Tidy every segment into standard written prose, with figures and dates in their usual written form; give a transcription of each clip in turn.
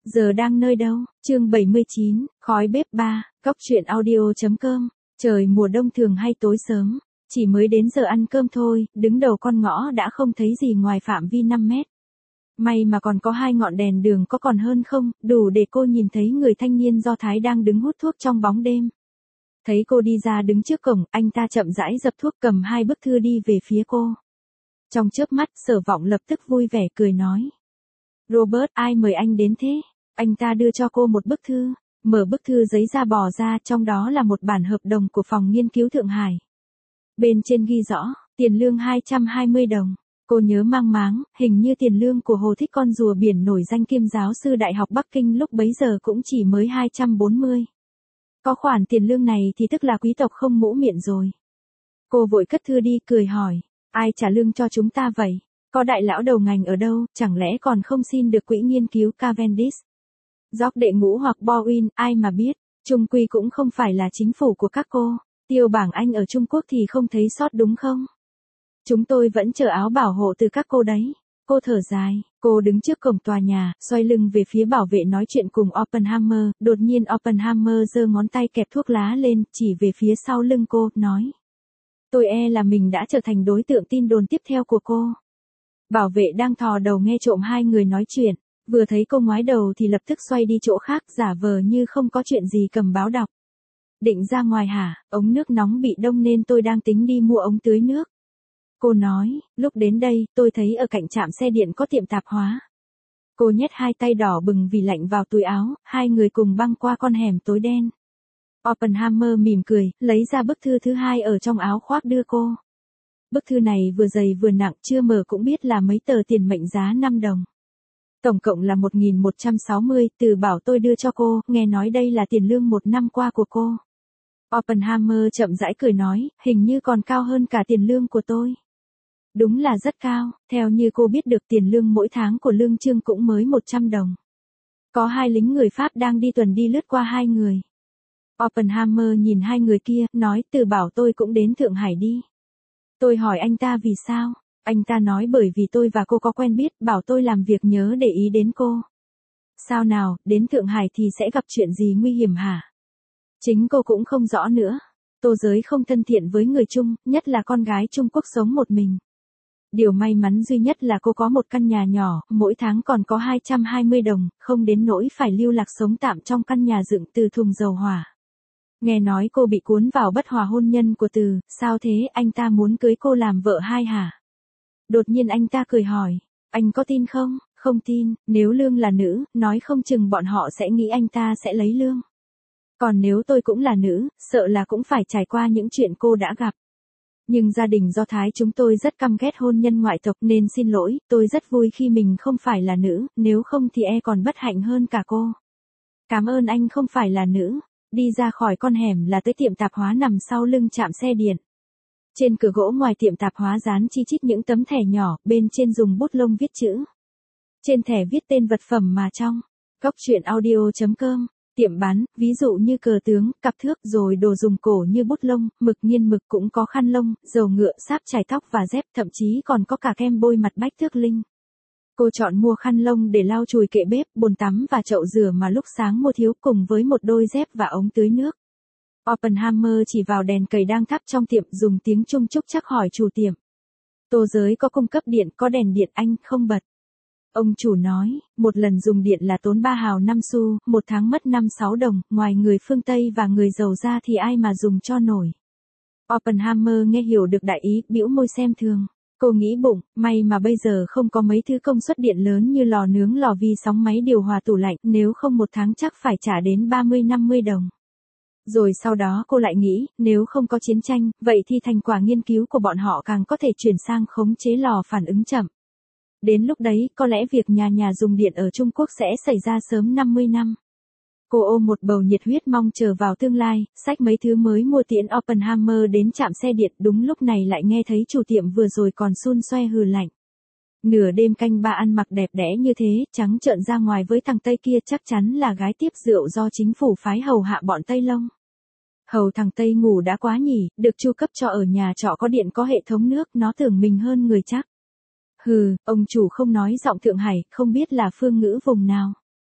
Giờ đang nơi đâu? Chương 79, khói bếp 3, Cóc truyện audio.com. Trời mùa đông thường hay tối sớm, chỉ mới đến giờ ăn cơm thôi, đứng đầu con ngõ đã không thấy gì ngoài phạm vi 5 mét. May mà còn có 2 ngọn đèn đường, có còn hơn không, đủ để cô nhìn thấy người thanh niên Do Thái đang đứng hút thuốc trong bóng đêm. Thấy cô đi ra đứng trước cổng, anh ta chậm rãi dập thuốc, cầm 2 bức thư đi về phía cô. Trong chớp mắt, Sở Vọng lập tức vui vẻ cười nói: "Robert, ai mời anh đến thế?" Anh ta đưa cho cô một bức thư, mở bức thư giấy ra bò ra, trong đó là một bản hợp đồng của phòng nghiên cứu Thượng Hải. Bên trên ghi rõ, tiền lương 220 đồng. Cô nhớ mang máng, hình như tiền lương của Hồ Thích Con rùa biển nổi danh kiêm giáo sư Đại học Bắc Kinh lúc bấy giờ cũng chỉ mới 240. Có khoản tiền lương này thì tức là quý tộc không mũ miệng rồi. Cô vội cất thư đi, cười hỏi: "Ai trả lương cho chúng ta vậy? Có đại lão đầu ngành ở đâu, chẳng lẽ còn không xin được quỹ nghiên cứu Cavendish? George đệ ngũ hoặc Bowen, ai mà biết, chung quy cũng không phải là chính phủ của các cô. Tiêu bảng Anh ở Trung Quốc thì không thấy sót đúng không? Chúng tôi vẫn chờ áo bảo hộ từ các cô đấy." Cô thở dài, cô đứng trước cổng tòa nhà, xoay lưng về phía bảo vệ nói chuyện cùng Oppenheimer, đột nhiên Oppenheimer giơ ngón tay kẹp thuốc lá lên, chỉ về phía sau lưng cô, nói: "Tôi e là mình đã trở thành đối tượng tin đồn tiếp theo của cô." Bảo vệ đang thò đầu nghe trộm hai người nói chuyện, vừa thấy cô ngoái đầu thì lập tức xoay đi chỗ khác, giả vờ như không có chuyện gì, cầm báo đọc. "Định ra ngoài hả? Ống nước nóng bị đông nên tôi đang tính đi mua ống tưới nước." Cô nói: "Lúc đến đây, tôi thấy ở cạnh trạm xe điện có tiệm tạp hóa." Cô nhét 2 tay đỏ bừng vì lạnh vào túi áo, hai người cùng băng qua con hẻm tối đen. Oppenheimer mỉm cười, lấy ra bức thư thứ 2 ở trong áo khoác đưa cô. Bức thư này vừa dày vừa nặng, chưa mở cũng biết là mấy tờ tiền mệnh giá 5 đồng. Tổng cộng là 1.160, Từ bảo tôi đưa cho cô, nghe nói đây là tiền lương 1 năm qua của cô. Oppenheimer chậm rãi cười nói: "Hình như còn cao hơn cả tiền lương của tôi." Đúng là rất cao, theo như cô biết được tiền lương mỗi tháng của Lương Trương cũng mới 100 đồng. Có 2 lính người Pháp đang đi tuần đi lướt qua 2 người. Oppenheimer nhìn 2 người kia, nói: "Từ bảo tôi cũng đến Thượng Hải đi." Tôi hỏi anh ta vì sao, anh ta nói bởi vì tôi và cô có quen biết, bảo tôi làm việc nhớ để ý đến cô. Sao nào, đến Thượng Hải thì sẽ gặp chuyện gì nguy hiểm hả? Chính cô cũng không rõ nữa. Tô Giới không thân thiện với người Trung, nhất là con gái Trung Quốc sống một mình. Điều may mắn duy nhất là cô có một căn nhà nhỏ, mỗi tháng còn có 220 đồng, không đến nỗi phải lưu lạc sống tạm trong căn nhà dựng từ thùng dầu hỏa. Nghe nói cô bị cuốn vào bất hòa hôn nhân của Từ, sao thế, anh ta muốn cưới cô làm vợ hai hả? Đột nhiên anh ta cười hỏi: "Anh có tin không?" "Không tin, nếu Lương là nữ, nói không chừng bọn họ sẽ nghĩ anh ta sẽ lấy Lương. Còn nếu tôi cũng là nữ, sợ là cũng phải trải qua những chuyện cô đã gặp. Nhưng gia đình Do Thái chúng tôi rất căm ghét hôn nhân ngoại tộc nên xin lỗi, tôi rất vui khi mình không phải là nữ, nếu không thì e còn bất hạnh hơn cả cô." "Cảm ơn anh không phải là nữ." Đi ra khỏi con hẻm là tới tiệm tạp hóa nằm sau lưng trạm xe điện. Trên cửa gỗ ngoài tiệm tạp hóa dán chi chít những tấm thẻ nhỏ, bên trên dùng bút lông viết chữ. Trên thẻ viết tên vật phẩm mà trong Cóc truyện audio.com. Tiệm bán, ví dụ như cờ tướng, cặp thước, rồi đồ dùng cổ như bút lông, mực nghiên mực, cũng có khăn lông, dầu ngựa, sáp chải tóc và dép, thậm chí còn có cả kem bôi mặt Bách Thước Linh. Cô chọn mua khăn lông để lau chùi kệ bếp, bồn tắm và chậu rửa mà lúc sáng mua thiếu, cùng với một đôi dép và ống tưới nước. Oppenheimer chỉ vào đèn cầy đang thắp trong tiệm, dùng tiếng Trung trúc chắc hỏi chủ tiệm: "Tô Giới có cung cấp điện, có đèn điện anh không bật?" Ông chủ nói: "Một lần dùng điện là tốn 3 hào 5 xu, một tháng mất 5-6 đồng, ngoài người phương Tây và người giàu ra thì ai mà dùng cho nổi." Oppenheimer nghe hiểu được đại ý, bĩu môi xem thường. Cô nghĩ bụng, may mà bây giờ không có mấy thứ công suất điện lớn như lò nướng, lò vi sóng, máy điều hòa, tủ lạnh, nếu không một tháng chắc phải trả đến 30-50 đồng. Rồi sau đó cô lại nghĩ, nếu không có chiến tranh, vậy thì thành quả nghiên cứu của bọn họ càng có thể chuyển sang khống chế lò phản ứng chậm. Đến lúc đấy, có lẽ việc nhà nhà dùng điện ở Trung Quốc sẽ xảy ra sớm 50 năm. Cô ôm một bầu nhiệt huyết mong chờ vào tương lai, xách mấy thứ mới mua tiễn Oppenheimer đến trạm xe điện, đúng lúc này lại nghe thấy chủ tiệm vừa rồi còn xun xoe hừ lạnh. Nửa đêm canh ba ăn mặc đẹp đẽ như thế, trắng trợn ra ngoài với thằng Tây kia, chắc chắn là gái tiếp rượu do chính phủ phái hầu hạ bọn Tây Lông. Hầu thằng Tây ngủ đã quá nhỉ, được chu cấp cho ở nhà trọ có điện có hệ thống nước, nó tưởng mình hơn người chắc. Hừ, ông chủ không nói giọng Thượng Hải, không biết là phương ngữ vùng nào.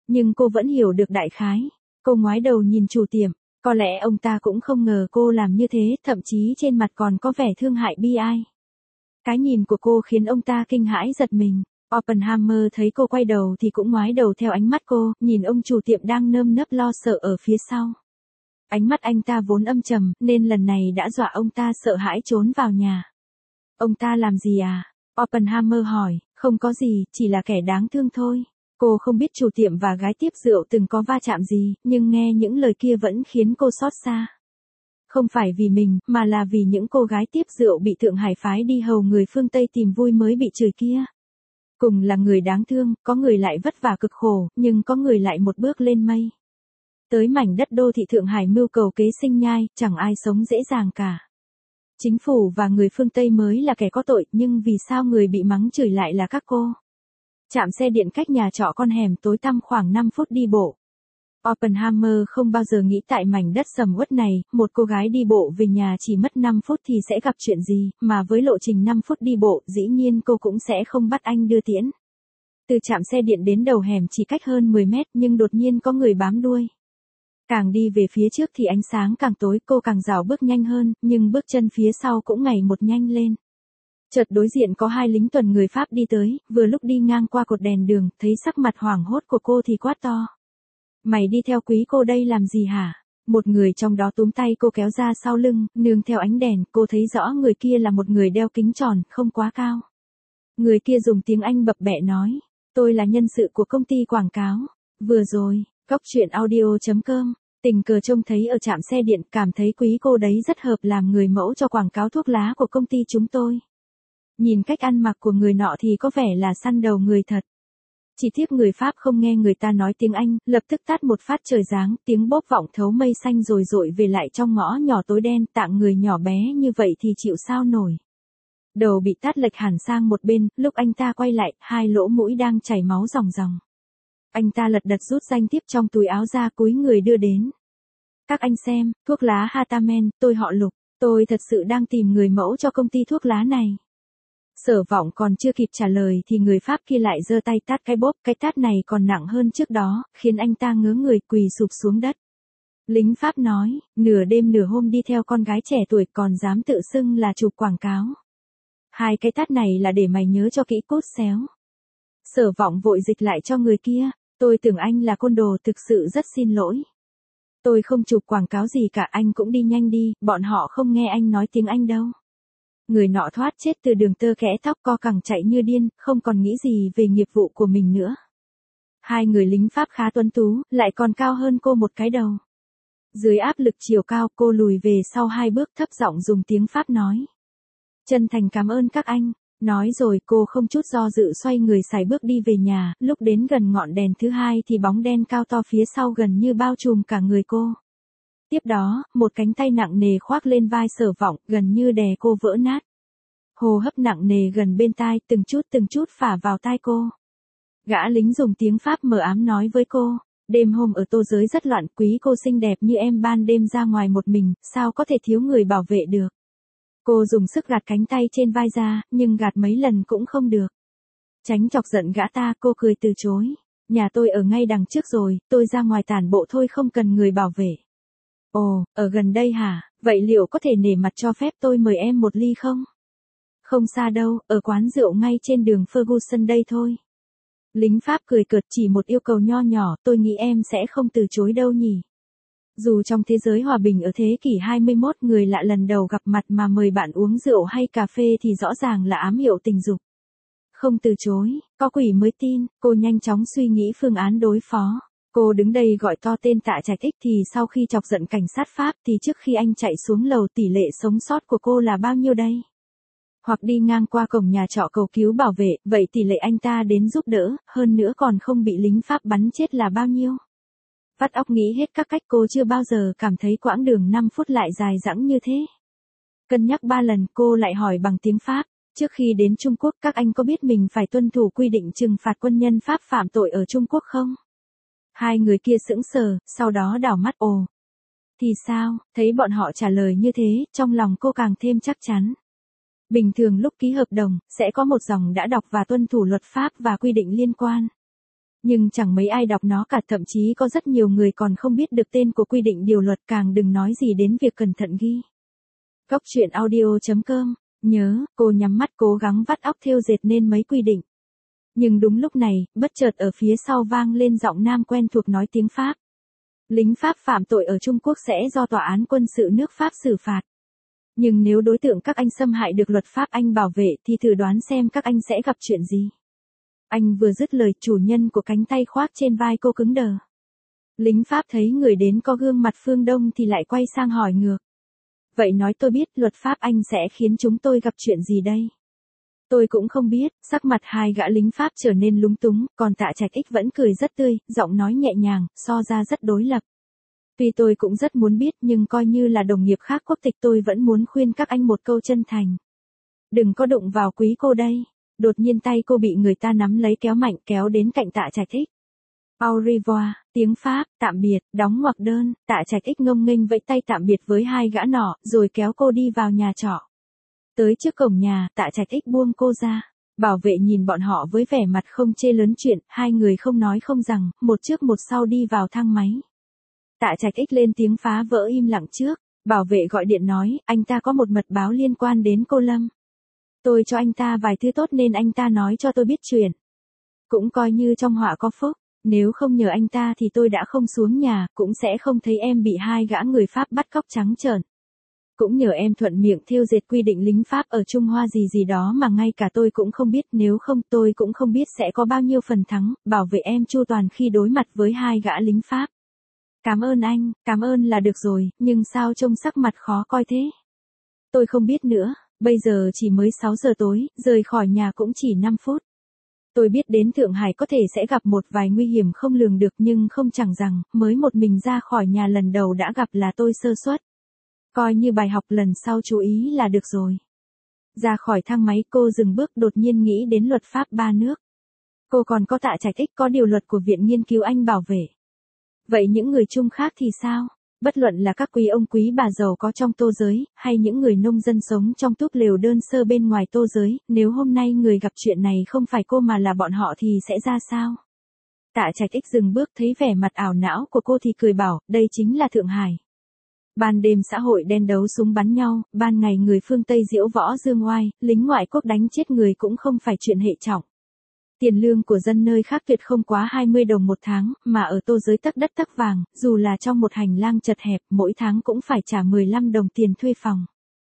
nhưng cô vẫn hiểu được đại khái. Cô ngoái đầu nhìn chủ tiệm, có lẽ ông ta cũng không ngờ cô làm như thế, thậm chí trên mặt còn có vẻ thương hại bi ai. Cái nhìn của cô khiến ông ta kinh hãi giật mình. Oppenheimer thấy cô quay đầu thì cũng ngoái đầu theo ánh mắt cô, nhìn ông chủ tiệm đang nơm nớp lo sợ ở phía sau. Ánh mắt anh ta vốn âm trầm, nên lần này đã dọa ông ta sợ hãi trốn vào nhà. Ông ta làm gì à? Oppenheimer hỏi, không có gì, chỉ là kẻ đáng thương thôi. Cô không biết chủ tiệm và gái tiếp rượu từng có va chạm gì, nhưng nghe những lời kia vẫn khiến cô xót xa. Không phải vì mình, mà là vì những cô gái tiếp rượu bị Thượng Hải phái đi hầu người phương Tây tìm vui mới bị chửi kia. Cùng là người đáng thương, có người lại vất vả cực khổ, nhưng có người lại một bước lên mây. Tới mảnh đất đô thị Thượng Hải mưu cầu kế sinh nhai, chẳng ai sống dễ dàng cả. Chính phủ và người phương Tây mới là kẻ có tội, nhưng vì sao người bị mắng chửi lại là các cô? Trạm xe điện cách nhà trọ con hẻm tối tăm khoảng 5 phút đi bộ. Oppenheimer không bao giờ nghĩ tại mảnh đất sầm uất này, một cô gái đi bộ về nhà chỉ mất 5 phút thì sẽ gặp chuyện gì, mà với lộ trình 5 phút đi bộ, dĩ nhiên cô cũng sẽ không bắt anh đưa tiễn. Từ trạm xe điện đến đầu hẻm chỉ cách hơn 10 mét, nhưng đột nhiên có người bám đuôi. Càng đi về phía trước thì ánh sáng càng tối, cô càng rảo bước nhanh hơn, nhưng bước chân phía sau cũng ngày một nhanh lên. Chợt đối diện có hai lính tuần người Pháp đi tới, vừa lúc đi ngang qua cột đèn đường, thấy sắc mặt hoảng hốt của cô thì quát to. Mày đi theo quý cô đây làm gì hả? Một người trong đó túm tay cô kéo ra sau lưng, nương theo ánh đèn, cô thấy rõ người kia là một người đeo kính tròn, không quá cao. Người kia dùng tiếng Anh bập bẹ nói, tôi là nhân sự của công ty quảng cáo. Vừa rồi, Cóc truyện audio.com, tình cờ trông thấy ở trạm xe điện, cảm thấy quý cô đấy rất hợp làm người mẫu cho quảng cáo thuốc lá của công ty chúng tôi. Nhìn cách ăn mặc của người nọ thì có vẻ là săn đầu người thật. Chỉ tiếc người Pháp không nghe người ta nói tiếng Anh, lập tức tát một phát trời giáng, tiếng bốp vọng thấu mây xanh rồi dội về lại trong ngõ nhỏ tối đen, tạng người nhỏ bé như vậy thì chịu sao nổi. Đầu bị tát lệch hẳn sang một bên, lúc anh ta quay lại, hai lỗ mũi đang chảy máu ròng ròng. Anh ta lật đật rút danh thiếp trong túi áo ra cúi người đưa đến. Các anh xem, thuốc lá Hatamen, tôi họ Lục, tôi thật sự đang tìm người mẫu cho công ty thuốc lá này. Sở Vọng còn chưa kịp trả lời thì người Pháp kia lại giơ tay tát cái bốp, cái tát này còn nặng hơn trước đó, khiến anh ta ngớ người quỳ sụp xuống đất. Lính Pháp nói, nửa đêm nửa hôm đi theo con gái trẻ tuổi còn dám tự xưng là chụp quảng cáo. Hai cái tát này là để mày nhớ cho kỹ cốt xéo. Sở Vọng vội dịch lại cho người kia, tôi tưởng anh là côn đồ, thực sự rất xin lỗi. Tôi không chụp quảng cáo gì cả, anh cũng đi nhanh đi, bọn họ không nghe anh nói tiếng Anh đâu. Người nọ thoát chết từ đường tơ kẽ tóc, co cẳng chạy như điên, không còn nghĩ gì về nghiệp vụ của mình nữa. Hai người lính Pháp khá tuấn tú, lại còn cao hơn cô một cái đầu. Dưới áp lực chiều cao, cô lùi về sau 2 bước, thấp giọng dùng tiếng Pháp nói. Chân thành cảm ơn các anh. Nói rồi cô không chút do dự xoay người sải bước đi về nhà, lúc đến gần ngọn đèn thứ hai thì bóng đen cao to phía sau gần như bao trùm cả người cô. Tiếp đó, một cánh tay nặng nề khoác lên vai Sở Vọng, gần như đè cô vỡ nát. Hô hấp nặng nề gần bên tai, từng chút phả vào tai cô. Gã lính dùng tiếng Pháp mờ ám nói với cô, đêm hôm ở Tô Giới rất loạn, quý cô xinh đẹp như em ban đêm ra ngoài một mình, sao có thể thiếu người bảo vệ được. Cô dùng sức gạt cánh tay trên vai ra, nhưng gạt mấy lần cũng không được. Tránh chọc giận gã ta, cô cười từ chối. Nhà tôi ở ngay đằng trước rồi, tôi ra ngoài tản bộ thôi, không cần người bảo vệ. Ồ, ở gần đây hả, vậy liệu có thể nể mặt cho phép tôi mời em một ly không? Không xa đâu, ở quán rượu ngay trên đường Ferguson đây thôi. Lính Pháp cười cợt, chỉ một yêu cầu nho nhỏ, tôi nghĩ em sẽ không từ chối đâu nhỉ. Dù trong thế giới hòa bình ở thế kỷ 21 người lạ lần đầu gặp mặt mà mời bạn uống rượu hay cà phê thì rõ ràng là ám hiệu tình dục. Không từ chối, có quỷ mới tin, cô nhanh chóng suy nghĩ phương án đối phó. Cô đứng đây gọi to tên Tạ Trạch Ích thì sau khi chọc giận cảnh sát Pháp thì trước khi anh chạy xuống lầu tỷ lệ sống sót của cô là bao nhiêu đây? Hoặc đi ngang qua cổng nhà trọ cầu cứu bảo vệ, vậy tỷ lệ anh ta đến giúp đỡ, hơn nữa còn không bị lính Pháp bắn chết là bao nhiêu? Vắt óc nghĩ hết các cách, cô chưa bao giờ cảm thấy quãng đường 5 phút lại dài dẳng như thế. Cân nhắc 3 lần cô lại hỏi bằng tiếng Pháp, trước khi đến Trung Quốc các anh có biết mình phải tuân thủ quy định trừng phạt quân nhân Pháp phạm tội ở Trung Quốc không? Hai người kia sững sờ, sau đó đảo mắt ồ. Thì sao, thấy bọn họ trả lời như thế, trong lòng cô càng thêm chắc chắn. Bình thường lúc ký hợp đồng, sẽ có một dòng đã đọc và tuân thủ luật pháp và quy định liên quan. Nhưng chẳng mấy ai đọc nó cả, thậm chí có rất nhiều người còn không biết được tên của quy định điều luật, càng đừng nói gì đến việc cẩn thận ghi. Góc truyện audio.com. Nhớ, cô nhắm mắt cố gắng vắt óc thêu dệt nên mấy quy định. Nhưng đúng lúc này, bất chợt ở phía sau vang lên giọng nam quen thuộc nói tiếng Pháp. Lính Pháp phạm tội ở Trung Quốc sẽ do tòa án quân sự nước Pháp xử phạt. Nhưng nếu đối tượng các anh xâm hại được luật pháp Anh bảo vệ thì thử đoán xem các anh sẽ gặp chuyện gì. Anh vừa dứt lời, chủ nhân của cánh tay khoác trên vai cô cứng đờ. Lính Pháp thấy người đến có gương mặt phương Đông thì lại quay sang hỏi ngược. Vậy nói tôi biết luật pháp Anh sẽ khiến chúng tôi gặp chuyện gì đây? Tôi cũng không biết. Sắc mặt hai gã lính Pháp trở nên lúng túng, còn Tạ Trạch Ích vẫn cười rất tươi, giọng nói nhẹ nhàng, so ra rất đối lập. Tuy tôi cũng rất muốn biết nhưng coi như là đồng nghiệp khác quốc tịch tôi vẫn muốn khuyên các anh một câu chân thành. Đừng có đụng vào quý cô đây. Đột nhiên tay cô bị người ta nắm lấy kéo mạnh, kéo đến cạnh Tạ Trạch Ích. Au revoir, tiếng Pháp, tạm biệt, đóng ngoặc đơn. Tạ Trạch Ích ngông nghênh vẫy tay tạm biệt với hai gã nọ, rồi kéo cô đi vào nhà trọ. Tới trước cổng nhà, Tạ Trạch Ích buông cô ra. Bảo vệ nhìn bọn họ với vẻ mặt không chê lớn chuyện, hai người không nói không rằng, một trước một sau đi vào thang máy. Tạ Trạch Ích lên tiếng phá vỡ im lặng trước. Bảo vệ gọi điện nói, anh ta có một mật báo liên quan đến cô Lâm. Tôi cho anh ta vài thứ tốt nên anh ta nói cho tôi biết chuyện. Cũng coi như trong họa có phúc. Nếu không nhờ anh ta thì tôi đã không xuống nhà, cũng sẽ không thấy em bị hai gã người Pháp bắt cóc trắng trợn. Cũng nhờ em thuận miệng thêu dệt quy định lính Pháp ở Trung Hoa gì đó mà ngay cả tôi cũng không biết, nếu không tôi cũng không biết sẽ có bao nhiêu phần thắng, bảo vệ em chu toàn khi đối mặt với hai gã lính Pháp. Cảm ơn anh, cảm ơn là được rồi, nhưng sao trông sắc mặt khó coi thế? Tôi không biết nữa, bây giờ chỉ mới 6 giờ tối, rời khỏi nhà cũng chỉ 5 phút. Tôi biết đến Thượng Hải có thể sẽ gặp một vài nguy hiểm không lường được nhưng không chẳng rằng, mới một mình ra khỏi nhà lần đầu đã gặp là tôi sơ suất. Coi như bài học lần sau chú ý là được rồi. Ra khỏi thang máy cô dừng bước, đột nhiên nghĩ đến luật pháp ba nước. Cô còn có Tạ Trạch Ích, có điều luật của Viện Nghiên cứu Anh bảo vệ. Vậy những người Trung khác thì sao? Bất luận là các quý ông quý bà giàu có trong Tô giới, hay những người nông dân sống trong túp lều đơn sơ bên ngoài Tô giới, nếu hôm nay người gặp chuyện này không phải cô mà là bọn họ thì sẽ ra sao? Tạ Trạch Ích dừng bước, thấy vẻ mặt ảo não của cô thì cười bảo, đây chính là Thượng Hải. Ban đêm xã hội đen đấu súng bắn nhau, ban ngày người phương Tây diễu võ dương oai, lính ngoại quốc đánh chết người cũng không phải chuyện hệ trọng. Tiền lương của dân nơi khác tuyệt không quá 20 đồng một tháng, mà ở Tô giới tấc đất tấc vàng, dù là trong một hành lang chật hẹp, mỗi tháng cũng phải trả 15 đồng tiền thuê phòng.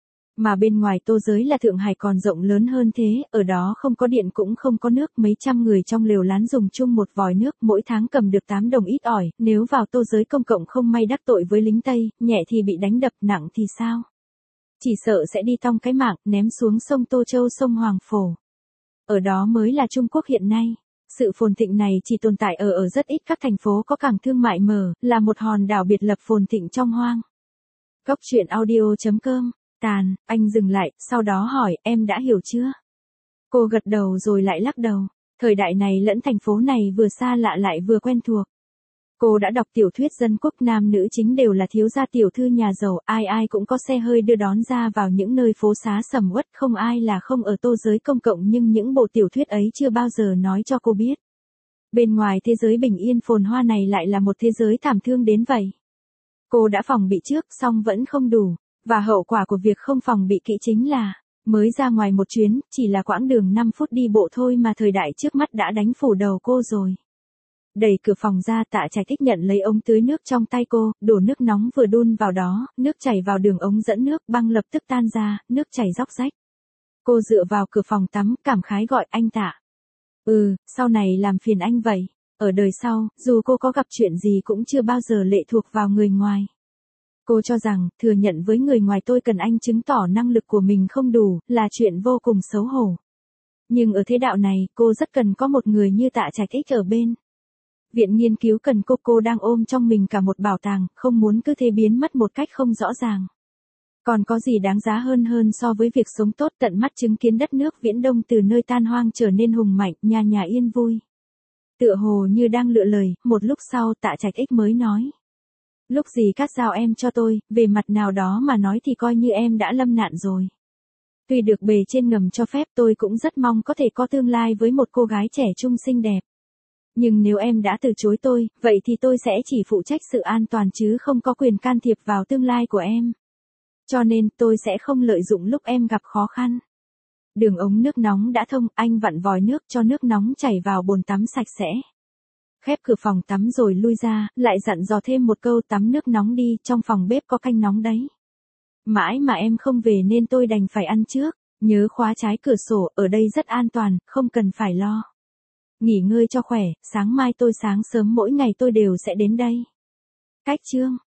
Mà bên ngoài Tô giới là Thượng Hải còn rộng lớn hơn thế, ở đó không có điện cũng không có nước, mấy trăm người trong lều lán dùng chung một vòi nước, mỗi tháng cầm được 8 đồng ít ỏi, nếu vào Tô giới công cộng không may đắc tội với lính Tây, nhẹ thì bị đánh đập, nặng thì sao? Chỉ sợ sẽ đi tong cái mạng, ném xuống sông Tô Châu, sông Hoàng Phổ. Ở đó mới là Trung Quốc hiện nay. Sự phồn thịnh này chỉ tồn tại ở rất ít các thành phố có cảng thương mại mở, là một hòn đảo biệt lập phồn thịnh trong hoang. Góc truyện audio.com. Tàn, anh dừng lại, sau đó hỏi, em đã hiểu chưa? Cô gật đầu rồi lại lắc đầu. Thời đại này lẫn thành phố này vừa xa lạ lại vừa quen thuộc. Cô đã đọc tiểu thuyết dân quốc, nam nữ chính đều là thiếu gia tiểu thư nhà giàu, ai ai cũng có xe hơi đưa đón ra vào những nơi phố xá sầm uất, không ai là không ở Tô giới công cộng, nhưng những bộ tiểu thuyết ấy chưa bao giờ nói cho cô biết. Bên ngoài thế giới bình yên phồn hoa này lại là một thế giới thảm thương đến vậy. Cô đã phòng bị trước, song vẫn không đủ, và hậu quả của việc không phòng bị kỹ chính là, mới ra ngoài một chuyến, chỉ là quãng đường 5 phút đi bộ thôi mà thời đại trước mắt đã đánh phủ đầu cô rồi. Đẩy cửa phòng ra, Tạ Trạch Ích nhận lấy ống tưới nước trong tay cô, đổ nước nóng vừa đun vào đó, nước chảy vào đường ống dẫn nước, băng lập tức tan ra, nước chảy róc rách. Cô dựa vào cửa phòng tắm, cảm khái gọi, anh Tạ. Sau này làm phiền anh vậy. Ở đời sau, dù cô có gặp chuyện gì cũng chưa bao giờ lệ thuộc vào người ngoài. Cô cho rằng, thừa nhận với người ngoài tôi cần anh chứng tỏ năng lực của mình không đủ, là chuyện vô cùng xấu hổ. Nhưng ở thế đạo này, cô rất cần có một người như Tạ Trạch Ích ở bên. Viện nghiên cứu cần cô đang ôm trong mình cả một bảo tàng, không muốn cứ thế biến mất một cách không rõ ràng. Còn có gì đáng giá hơn so với việc sống tốt, tận mắt chứng kiến đất nước Viễn Đông từ nơi tan hoang trở nên hùng mạnh, nhà nhà yên vui. Tựa hồ như đang lựa lời, một lúc sau Tạ Trạch Ích mới nói. Lúc gì cắt giao em cho tôi, về mặt nào đó mà nói thì coi như em đã lâm nạn rồi. Tuy được bề trên ngầm cho phép, tôi cũng rất mong có thể có tương lai với một cô gái trẻ trung xinh đẹp. Nhưng nếu em đã từ chối tôi, vậy thì tôi sẽ chỉ phụ trách sự an toàn chứ không có quyền can thiệp vào tương lai của em. Cho nên tôi sẽ không lợi dụng lúc em gặp khó khăn. Đường ống nước nóng đã thông, anh vặn vòi nước cho nước nóng chảy vào bồn tắm sạch sẽ. Khép cửa phòng tắm rồi lui ra, lại dặn dò thêm một câu tắm nước nóng đi, trong phòng bếp có canh nóng đấy. Mãi mà em không về nên tôi đành phải ăn trước. Nhớ khóa trái cửa sổ, ở đây rất an toàn, không cần phải lo. Nghỉ ngơi cho khỏe, sáng mai tôi sáng sớm mỗi ngày tôi đều sẽ đến đây. Cách chương